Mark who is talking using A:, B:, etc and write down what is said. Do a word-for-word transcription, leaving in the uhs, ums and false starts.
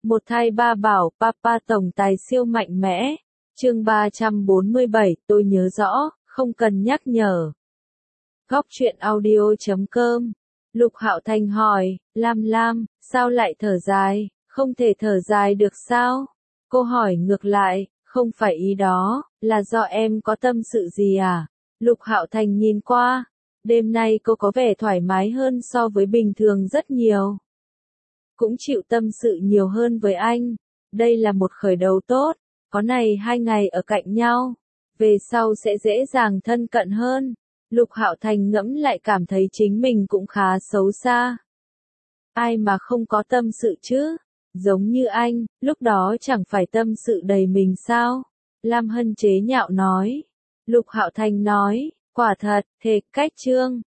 A: Một thai ba bảo, Papa tổng tài siêu mạnh mẽ. Chương ba trăm bốn mươi bảy, tôi nhớ rõ, không cần nhắc nhở. Góc truyện audio chấm com. Lục Hạo Thành hỏi, Lam Lam, sao lại thở dài, không thể thở dài được sao? Cô hỏi ngược lại, không phải ý đó, là do em có tâm sự gì à? Lục Hạo Thành nhìn qua, đêm nay cô có vẻ thoải mái hơn so với bình thường rất nhiều. Cũng chịu tâm sự nhiều hơn với anh. Đây là một khởi đầu tốt, có này hai ngày ở cạnh nhau, về sau sẽ dễ dàng thân cận hơn. Lục Hạo Thành ngẫm lại cảm thấy chính mình cũng khá xấu xa. Ai mà không có tâm sự chứ? Giống như anh, lúc đó chẳng phải tâm sự đầy mình sao? Lam Hân chế nhạo nói. Lục Hạo Thành nói, quả thật, thề cách chương.